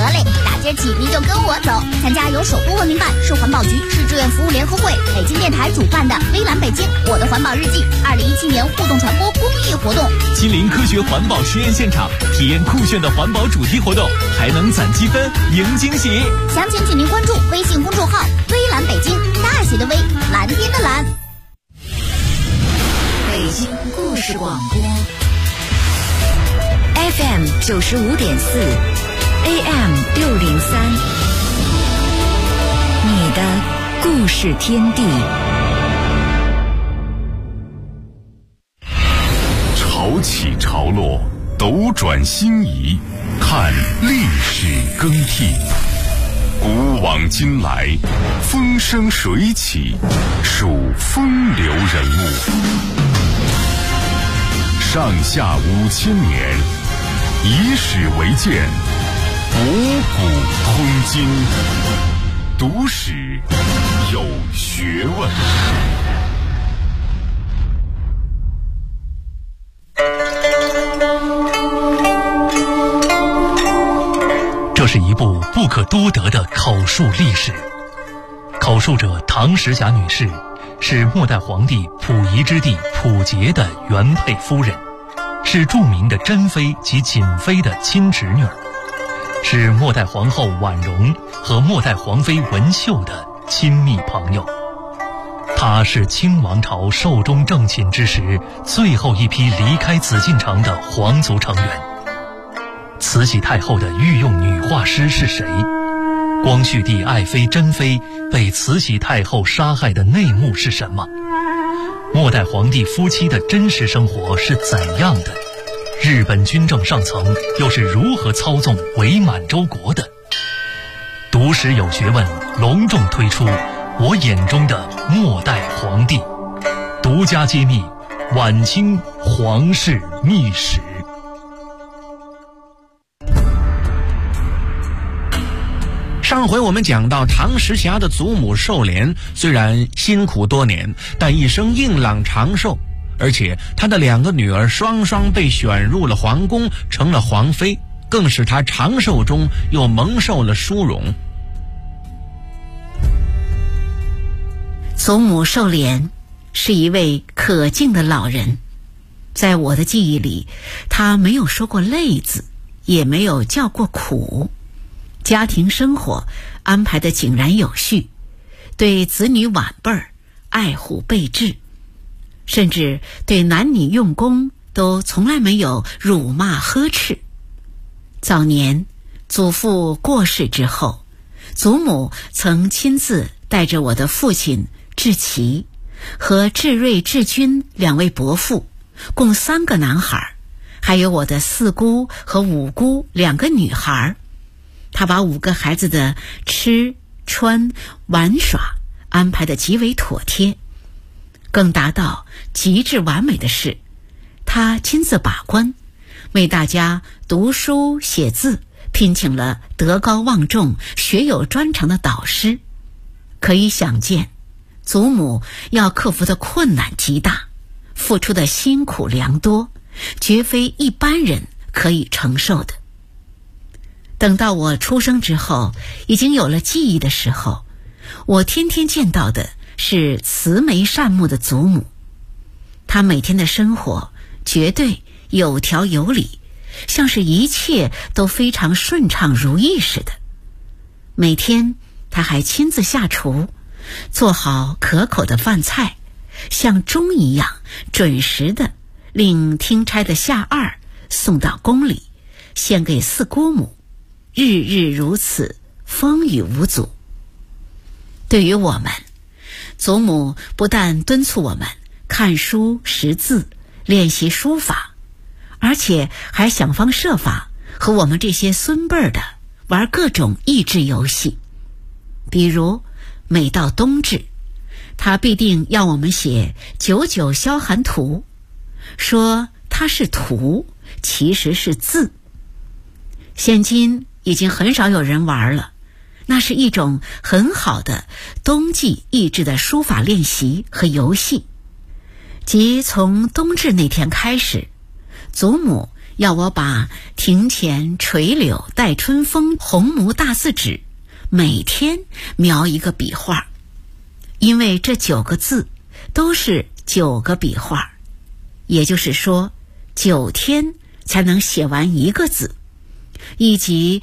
嘞！大街起你就跟我走，参加由首都文明办、市环保局、市志愿服务联合会、北京电台主办的微蓝北京我的环保日记2017年互动传播公益活动， 亲临科学环保实验现场，体验酷炫的环保主题活动，还能攒积分赢惊喜。 详情请您关注微信公众号微蓝北京，大写的微，蓝天的蓝。 北京故事广播 FM 95.4 AM 603，你的故事天地。 潮起潮落，斗转星移，看历史更替。古往今来，风生水起，数风流人物。上下5000年，以史为鉴，博古通今，读史有学问。 这是一部不可多得的口述历史。口述者唐时霞女士是末代皇帝溥仪之弟溥杰的原配夫人，是著名的珍妃及瑾妃的亲侄女儿，是末代皇后婉容和末代皇妃文秀的亲密朋友。她是清王朝寿终正寝之时最后一批离开紫禁城的皇族成员。慈禧太后的御用女画师是谁？光绪帝爱妃珍妃被慈禧太后杀害的内幕是什么？末代皇帝夫妻的真实生活是怎样的？日本军政上层又是如何操纵伪满洲国的？读史有学问隆重推出我眼中的末代皇帝，独家揭秘晚清皇室秘史。 上回我们讲到，唐时霞的祖母寿莲虽然辛苦多年，但一生硬朗长寿，而且她的2个女儿双双被选入了皇宫，成了皇妃，更使她长寿中又蒙受了殊荣。 祖母寿莲是一位可敬的老人，在我的记忆里，她没有说过累字，也没有叫过苦。家庭生活安排得井然有序，对子女晚辈儿爱护备至，甚至对男女用功都从来没有辱骂呵斥。早年祖父过世之后，祖母曾亲自带着我的父亲志奇和志瑞、志军2位伯父，共3个男孩，还有我的4姑和5姑2个女孩。他把5个孩子的吃穿玩耍安排得极为妥帖，更达到极致完美的是，他亲自把关，为大家读书写字聘请了德高望重、学有专长的导师。可以想见，祖母要克服的困难极大，付出的辛苦良多，绝非一般人可以承受的。等到我出生之后，已经有了记忆的时候，我天天见到的是慈眉善目的祖母。她每天的生活绝对有条有理，像是一切都非常顺畅如意似的。每天她还亲自下厨，做好可口的饭菜，像钟一样准时的令听差的下二送到宫里，献给4姑母，日日如此，风雨无阻。对于我们，祖母不但敦促我们看书识字，练习书法，而且还想方设法和我们这些孙辈儿的玩各种益智游戏。比如每到冬至，她必定要我们写99消寒图，说它是图，其实是字。现今已经很少有人玩了，那是一种很好的冬季益智的书法练习和游戏。即从冬至那天开始，祖母要我把庭前垂柳带春风，红木大字纸每天描一个笔画，因为这9个字都是9个笔画，也就是说9天才能写完一个字，以及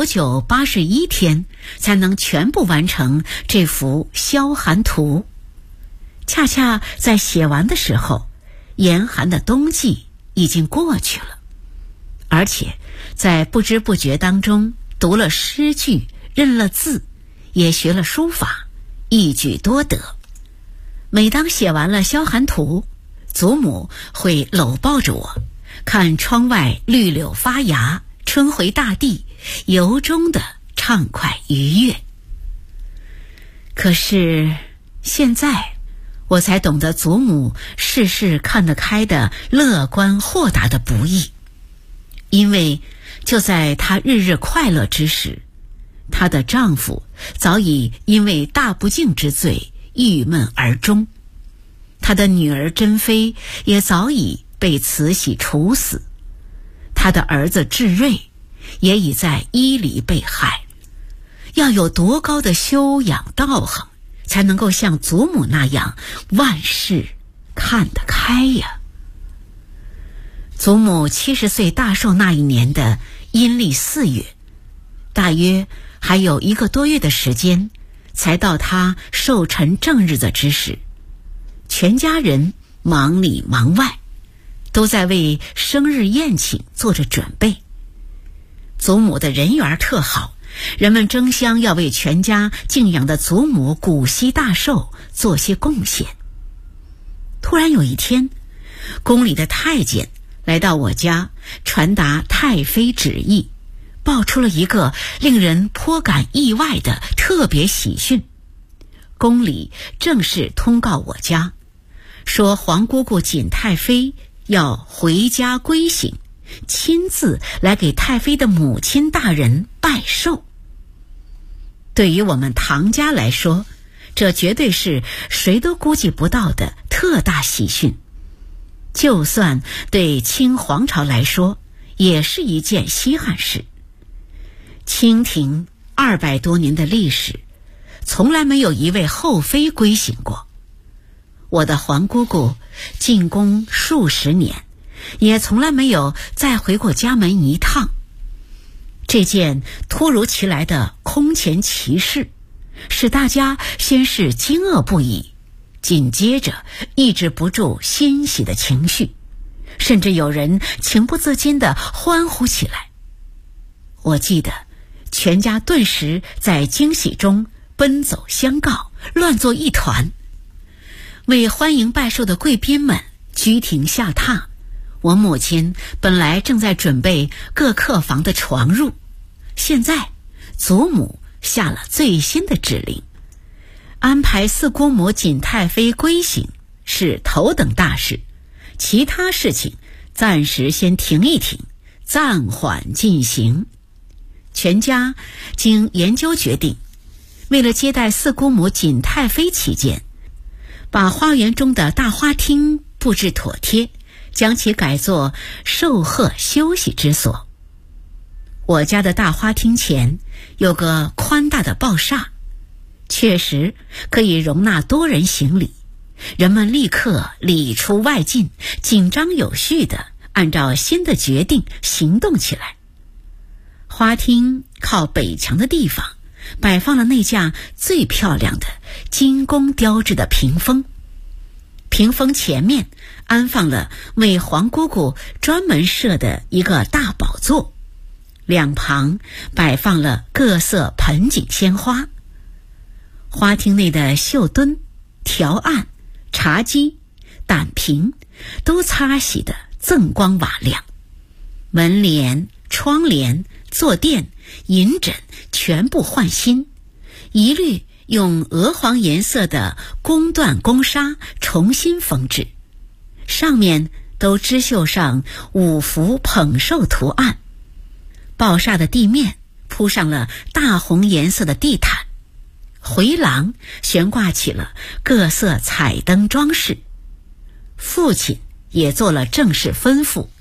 9981天才能全部完成这幅消寒图。恰恰在写完的时候，严寒的冬季已经过去了，而且在不知不觉当中读了诗句，认了字，也学了书法，一举多得。每当写完了消寒图，祖母会搂抱着我，看窗外绿柳发芽，春回大地，由衷的畅快愉悦。可是现在我才懂得祖母事事看得开的乐观豁达的不易，因为就在她日日快乐之时，她的丈夫早已因为大不敬之罪郁闷而终，她的女儿珍妃也早已被慈禧处死，她的儿子智瑞也已在伊犁被害。要有多高的修养道行，才能够像祖母那样万事看得开呀。祖母70岁大寿那一年的阴历4月，大约还有1个多月的时间才到她寿辰正日子之时，全家人忙里忙外，都在为生日宴请做着准备。祖母的人缘特好，人们争相要为全家敬仰的祖母古稀大寿做些贡献。突然有一天，宫里的太监来到我家，传达太妃旨意，报出了一个令人颇感意外的特别喜讯。宫里正式通告我家，说皇姑姑瑾太妃要回家归省，亲自来给太妃的母亲大人拜寿。对于我们唐家来说，这绝对是谁都估计不到的特大喜讯，就算对清皇朝来说也是一件稀罕事。清廷200多年的历史，从来没有一位后妃归省过。我的皇姑姑进宫数十年，也从来没有再回过家门一趟。这件突如其来的空前奇事，使大家先是惊愕不已，紧接着抑制不住欣喜的情绪，甚至有人情不自禁地欢呼起来。我记得全家顿时在惊喜中奔走相告，乱作一团。为欢迎拜寿的贵宾们居庭下榻，我母亲本来正在准备各客房的床褥，现在祖母下了最新的指令，安排四姑母瑾太妃归省是头等大事，其他事情暂时先停一停，暂缓进行。全家经研究决定，为了接待四姑母瑾太妃起见，把花园中的大花厅布置妥帖，将其改作寿贺休息之所。我家的大花厅前有个宽大的抱厦，确实可以容纳多人行礼，人们立刻里出外进，紧张有序地按照新的决定行动起来。花厅靠北墙的地方摆放了那架最漂亮的金工雕制的屏风，屏风前面安放了为皇姑姑专门设的一个大宝座，两旁摆放了各色盆景鲜花。花厅内的绣墩、条案、茶几、胆瓶都擦洗得锃光瓦亮，门帘、窗帘、坐垫、银枕全部换新，一律用鹅黄颜色的宫缎宫纱重新缝制，上面都织绣上5幅捧寿图案。抱厦的地面铺上了大红颜色的地毯，回廊悬挂起了各色彩灯装饰。父亲也做了正式吩咐，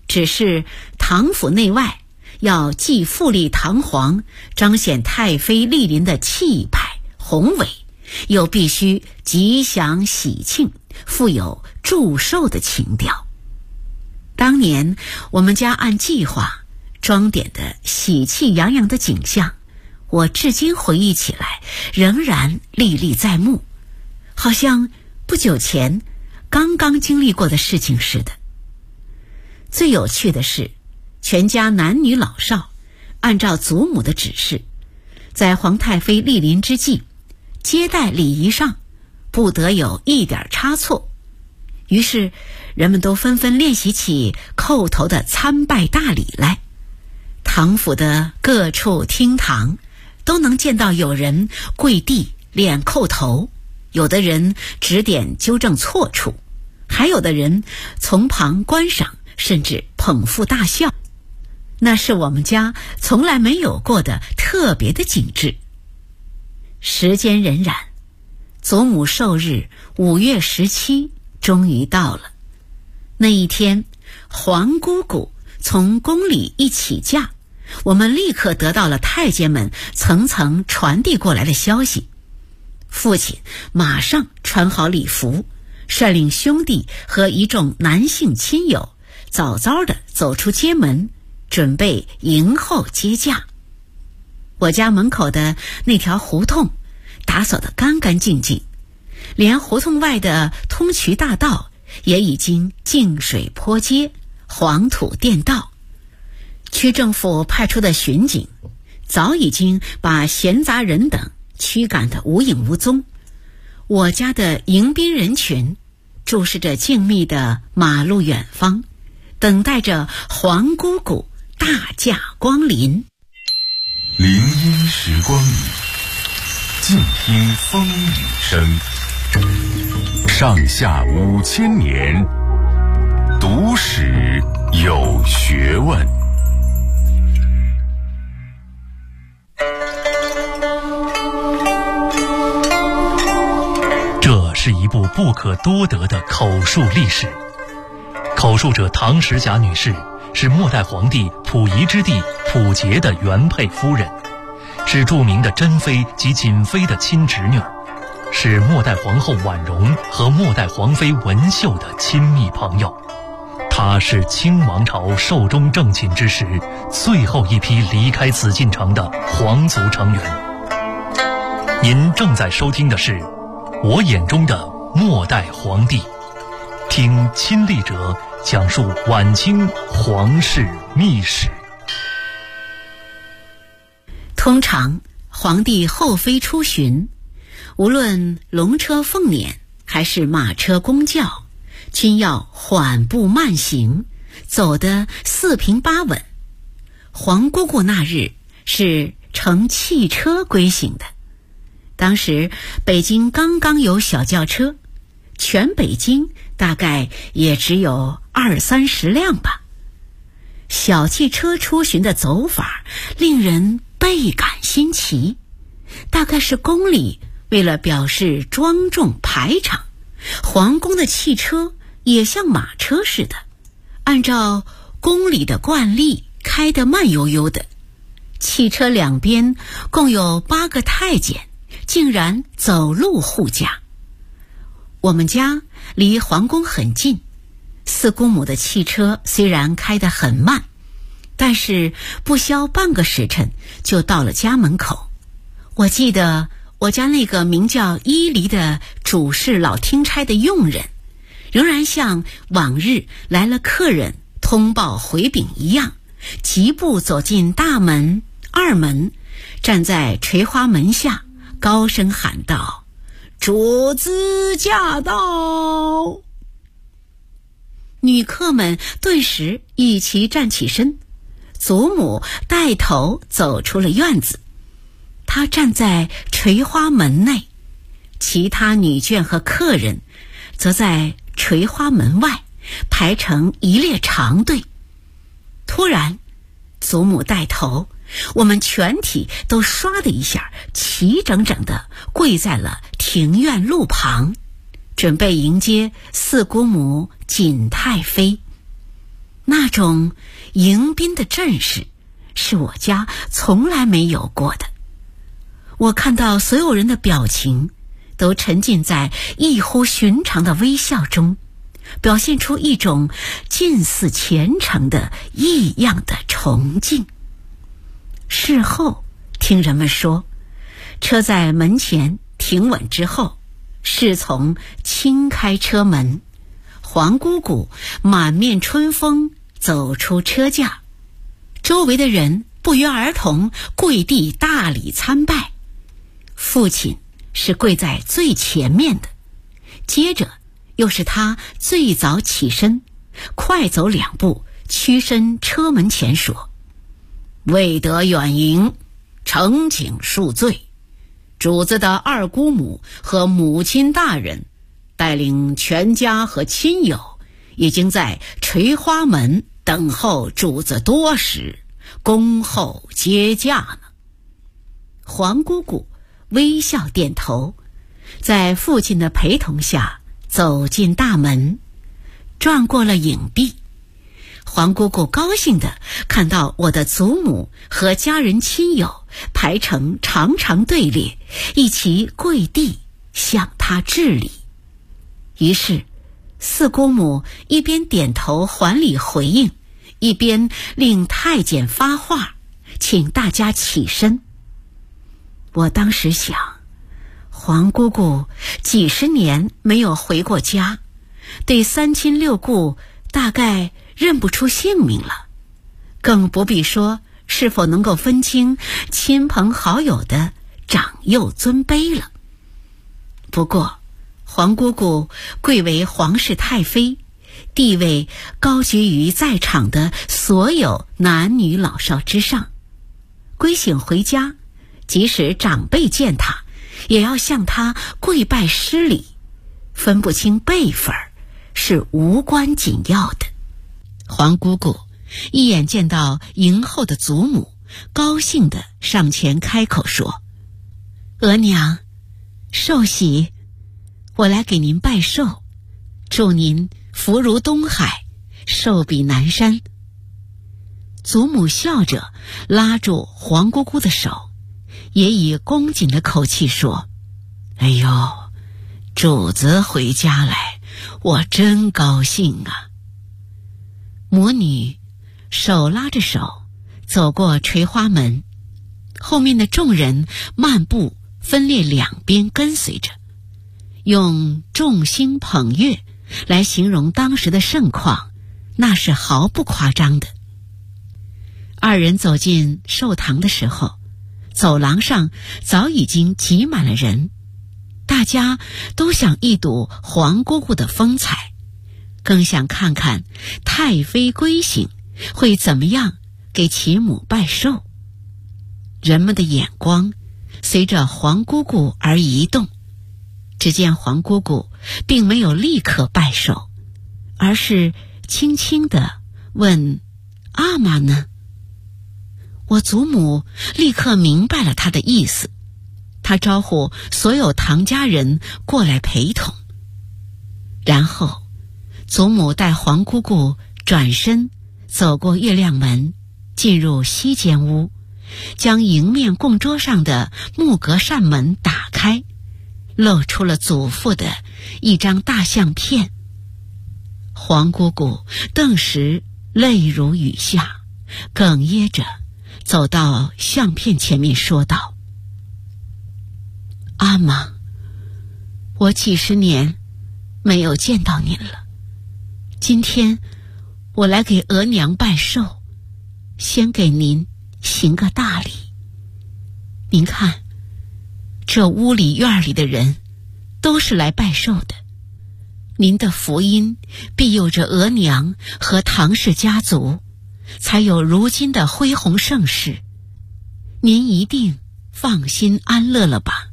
只是唐府内外要既富丽堂皇，彰显太妃莅临的气派宏伟，又必须吉祥喜庆，富有祝寿的情调。当年我们家按计划装点的喜气洋洋的景象，我至今回忆起来仍然历历在目，好像不久前刚刚经历过的事情似的。最有趣的是，全家男女老少按照祖母的指示，在皇太妃莅临之际，接待礼仪上不得有一点差错。于是人们都纷纷练习起叩头的参拜大礼来。唐府的各处厅堂都能见到有人跪地练叩头，有的人指点纠正错处，还有的人从旁观赏，甚至捧腹大笑。那是我们家从来没有过的特别的景致。时间荏苒，祖母寿日5月17终于到了。那一天，皇姑姑从宫里一起驾，我们立刻得到了太监们层层传递过来的消息。父亲马上穿好礼服，率领兄弟和一众男性亲友早早地走出街门，准备迎候接驾。我家门口的那条胡同打扫得干干净净，连胡同外的通衢大道也已经净水坡街，黄土垫道。区政府派出的巡警早已经把闲杂人等驱赶得无影无踪。我家的迎宾人群注视着静谧的马路远方，等待着皇姑姑大驾光临。 林荫时光里，静听风雨声。上下5000年，读史有学问。 这是一部不可多得的口述历史。口述者唐时霞女士是末代皇帝溥仪之弟溥杰的原配夫人，是著名的珍妃及瑾妃的亲侄女，是末代皇后婉容和末代皇妃文秀的亲密朋友。她是清王朝寿终正寝之时最后一批离开紫禁城的皇族成员。您正在收听的是我眼中的末代皇帝，听亲历者讲述晚清皇室秘史。 通常皇帝后妃出巡，无论龙车凤辇还是马车公轿，均要缓步慢行，走得四平八稳。皇姑姑那日是乘汽车归行的。当时北京刚刚有小轿车，全北京大概也只有20-30辆吧。小汽车出巡的走法令人倍感新奇，大概是宫里为了表示庄重排场，皇宫的汽车也像马车似的，按照宫里的惯例开得慢悠悠的。汽车两边共有8个太监，竟然走路护驾。我们家离皇宫很近，四姑母的汽车虽然开得很慢，但是不消半个时辰就到了家门口。我记得我家那个名叫伊犁的主事老听差的佣人，仍然像往日来了客人通报回禀一样，疾步走进大门、二门，站在垂花门下，高声喊道：“主子驾到！”女客们顿时一齐站起身，祖母带头走出了院子。她站在垂花门内，其他女眷和客人则在垂花门外排成一列长队。突然，祖母带头，我们全体都唰的一下齐整整地跪在了庭院路旁，准备迎接四姑母瑾太妃。 那种迎宾的阵势是我家从来没有过的。我看到所有人的表情都沉浸在异乎寻常的微笑中，表现出一种近似虔诚的异样的崇敬。事后听人们说，车在门前停稳之后，侍从轻开车门，黄姑姑满面春风走出车驾，周围的人不约而同跪地大礼参拜。父亲是跪在最前面的，接着又是他最早起身，快走2步，屈身车门前说：“未得远迎，诚请恕罪。主子的二姑母和母亲大人带领全家和亲友已经在垂花门等候主子多时，恭候接驾呢。”黄姑姑微笑点头，在父亲的陪同下走进大门，转过了影壁。黄姑姑高兴地看到我的祖母和家人亲友排成长长队列，一齐跪地向她致礼。于是四姑母一边点头还礼回应，一边令太监发话，请大家起身。我当时想，黄姑姑几十年没有回过家，对三亲六故大概认不出姓名了，更不必说是否能够分清亲朋好友的长幼尊卑了。不过黄姑姑贵为皇室太妃，地位高居于在场的所有男女老少之上，归省回家，即使长辈见她，也要向她跪拜施礼，分不清辈分是无关紧要的。黄姑姑一眼见到迎后的祖母，高兴地上前开口说：“额娘，寿喜，我来给您拜寿，祝您福如东海，寿比南山。”祖母笑着拉住黄姑姑的手，也以恭谨的口气说：“哎呦，主子回家来，我真高兴啊。”母女手拉着手走过垂花门，后面的众人漫步分列两边跟随着，用众星捧月来形容当时的盛况，那是毫不夸张的。二人走进寿堂的时候，走廊上早已经挤满了人，大家都想一睹黄姑姑的风采，更想看看太妃归省会怎么样给其母拜寿。人们的眼光随着黄姑姑而移动，只见黄姑姑并没有立刻拜寿，而是轻轻地问：“阿玛呢？”我祖母立刻明白了她的意思，她招呼所有唐家人过来陪同。然后祖母带黄姑姑转身走过月亮门，进入西间屋，将迎面供桌上的木格扇门打开，露出了祖父的一张大相片。黄姑姑顿时泪如雨下，哽咽着走到相片前面说道：“阿玛，我几十年没有见到您了，今天我来给额娘拜寿，先给您行个大礼。您看，这屋里院里的人都是来拜寿的，您的福音庇佑着额娘和唐氏家族，才有如今的恢弘盛世，您一定放心安乐了吧？”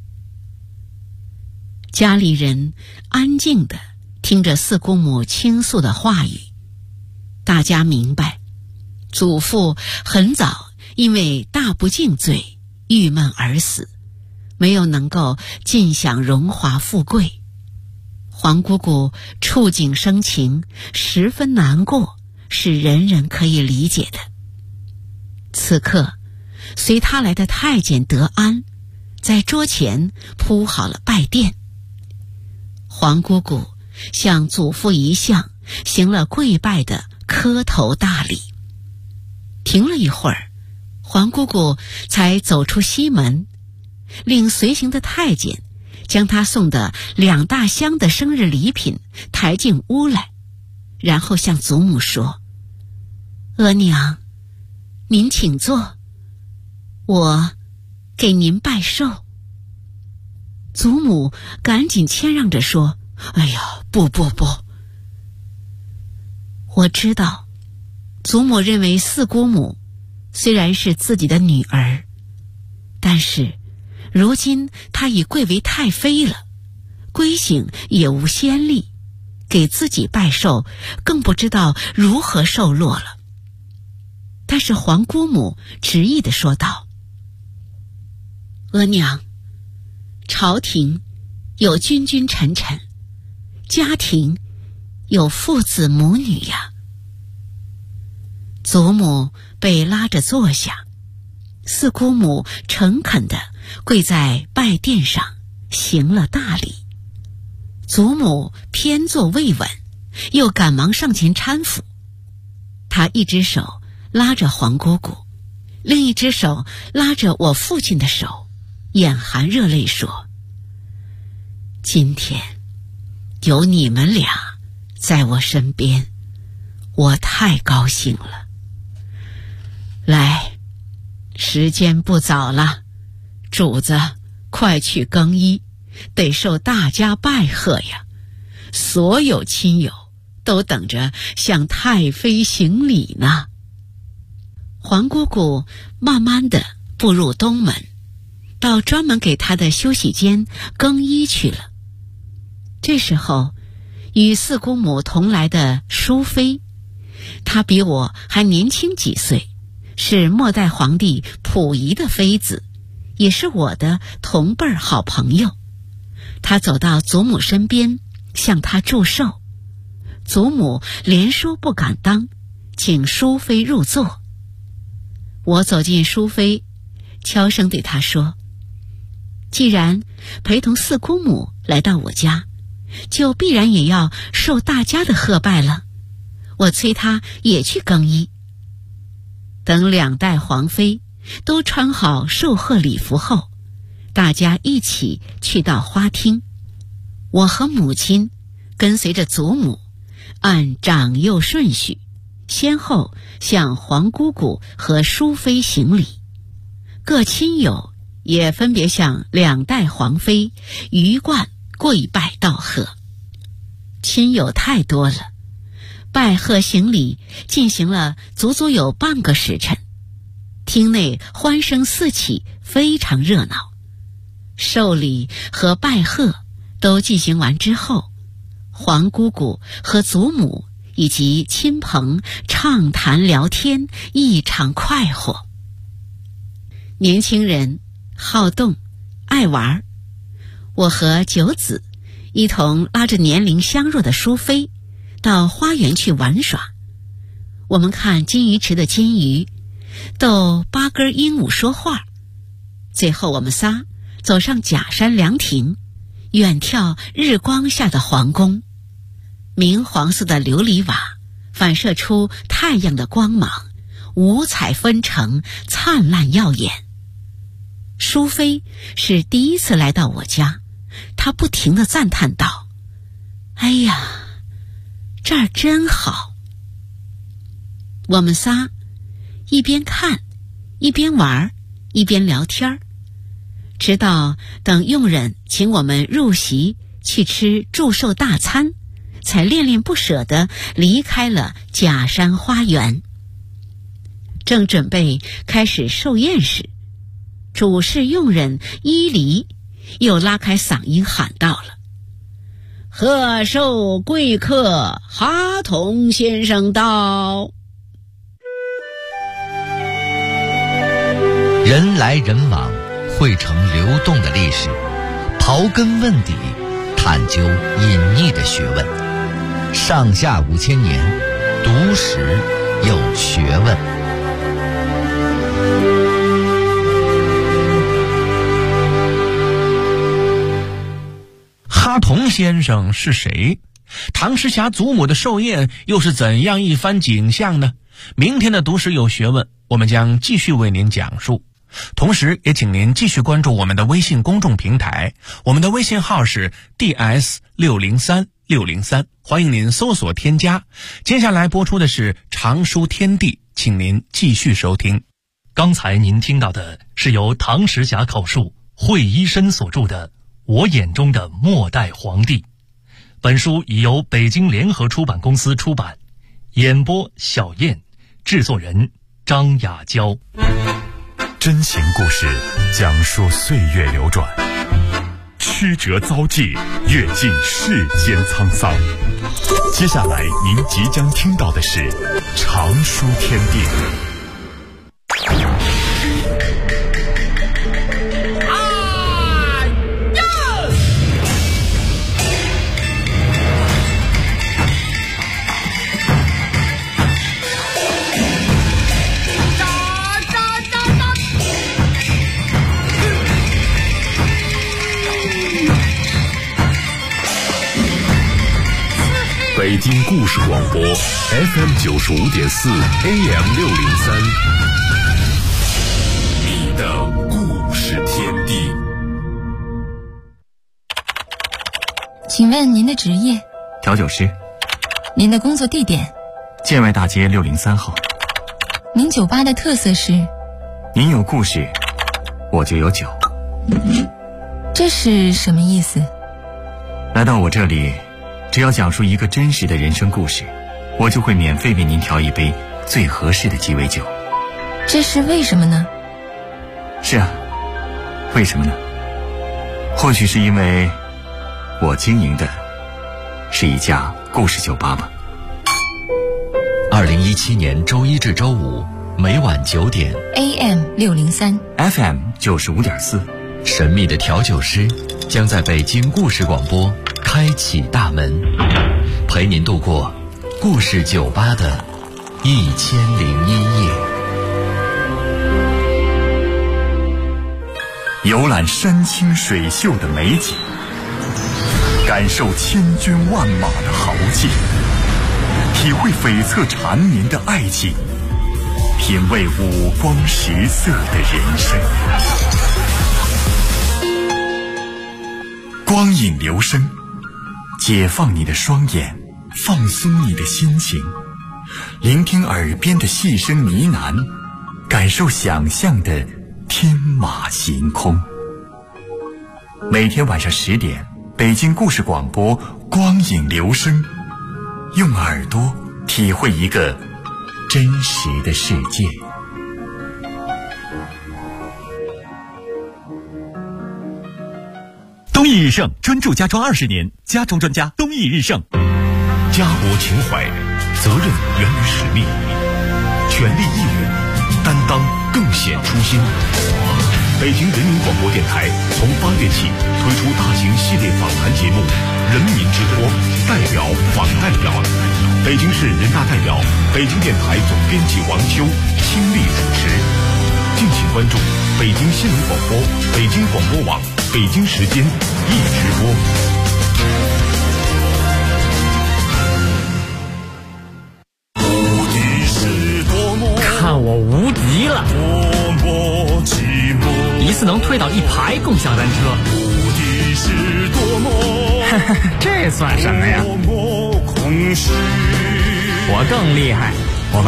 家里人安静地听着四姑母倾诉的话语，大家明白，祖父很早因为大不敬罪郁闷而死，没有能够尽享荣华富贵。黄姑姑触景生情，十分难过， 是人人可以理解的。此刻，随他来的太监德安在桌前铺好了拜垫。黄姑姑向祖父遗像行了跪拜的磕头大礼。停了一会儿，黄姑姑才走出西门，令随行的太监将她送的2大箱的生日礼品抬进屋来，然后向祖母说：“额娘，您请坐，我给您拜寿。”祖母赶紧谦让着说：“哎呀，不，我知道。”祖母认为四姑母虽然是自己的女儿，但是如今她已贵为太妃了，归省也无先例，给自己拜寿更不知道如何受落了。但是黄姑母执意地说道：“额娘，朝廷有君君臣臣，家庭有父子母女呀。”祖母被拉着坐下，四姑母诚恳地跪在拜垫上行了大礼。祖母偏坐未稳，又赶忙上前搀扶。她一只手拉着黄姑姑，另一只手拉着我父亲的手，眼含热泪说：“今天有你们俩在我身边，我太高兴了。来，时间不早了，主子快去更衣，得受大家拜贺呀。所有亲友都等着向太妃行礼呢。”黄姑姑慢慢地步入东门，到专门给她的休息间更衣去了。这时候，与四姑母同来的淑妃，她比我还年轻几岁，是末代皇帝溥仪的妃子，也是我的同辈好朋友。她走到祖母身边，向她祝寿。祖母连说不敢当，请淑妃入座。我走进淑妃，悄声对她说：“既然陪同四姑母来到我家，就必然也要受大家的贺拜了。我催她也去更衣。”等2代皇妃都穿好寿贺礼服后，大家一起去到花厅。我和母亲跟随着祖母，按长幼顺序，先后向黄姑姑和淑妃行礼。各亲友也分别向2代皇妃鱼贯跪拜道贺。亲友太多了，拜贺行礼进行了足足有半个时辰，厅内欢声四起，非常热闹。寿礼和拜贺都进行完之后，黄姑姑和祖母以及亲朋畅谈聊天，异常快活。年轻人好动爱玩，我和九子一同拉着年龄相若的淑妃到花园去玩耍。我们看金鱼池的金鱼，逗8根鹦鹉说话。最后我们仨走上假山凉亭，远眺日光下的皇宫。明黄色的琉璃瓦反射出太阳的光芒，五彩纷呈，灿烂耀眼。淑妃是第一次来到我家，她不停地赞叹道：“哎呀，这儿真好。”我们仨一边看一边玩一边聊天，直到等佣人请我们入席去吃祝寿大餐，才恋恋不舍地离开了假山花园。正准备开始寿宴时，主事佣人伊犁又拉开嗓音喊到了：“贺寿贵客哈同先生到。” 人来人往，汇成流动的历史，刨根问底，探究隐匿的学问。上下5000年， 读史有学问。 哈同先生是谁？唐诗侠祖母的寿宴又是怎样一番景象呢？明天的读史有学问，我们将继续为您讲述。同时也请您继续关注我们的微信公众平台，我们的微信号是 DS630603，欢迎您搜索添加。接下来播出的是常书天地，请您继续收听。 刚才您听到的是由唐时侠口述惠一生所著的《我眼中的末代皇帝》，本书已由北京联合出版公司出版，演播小燕，制作人张雅娇。 真情故事讲述岁月流转，曲折遭际，阅尽世间沧桑。接下来您即将听到的是常书天地。北京故事广播 FM95.4 AM603， 你的故事天地。 请问您的职业？ 调酒师。 您的工作地点？ 建外大街603号。 您酒吧的特色是？ 您有故事，我就有酒。 这是什么意思？ 来到我这里，只要讲述一个真实的人生故事，我就会免费为您调一杯最合适的鸡尾酒。 这是为什么呢？ 是啊，为什么呢？或许是因为我经营的是一家故事酒吧吧。 2017年周一至周五每晚9点 AM603 FM95.4， 神秘的调酒师将在北京故事广播开启大门，陪您度过故事酒吧的1001夜。 游览山清水秀的美景，感受千军万马的豪气，体会悱恻缠绵的爱情，品味五光十色的人生。光影流声，解放你的双眼，放松你的心情，聆听耳边的细声呢喃，感受想象的天马行空。每天晚上10点，北京故事广播光影流声，用耳朵体会一个真实的世界。 东益日盛专注家装20年，家装专家东益日盛。 家国情怀，责任源于使命，全力以赴，担当更显初心。北京人民广播电台从8月起推出大型系列访谈节目《人民之托》，代表访代表。北京市人大代表、北京电台总编辑王秋倾力主持。敬请关注北京新闻广播、北京广播网、北京时间一直播。 看我无敌了！一次能推倒1排共享单车。这算什么呀？我更厉害。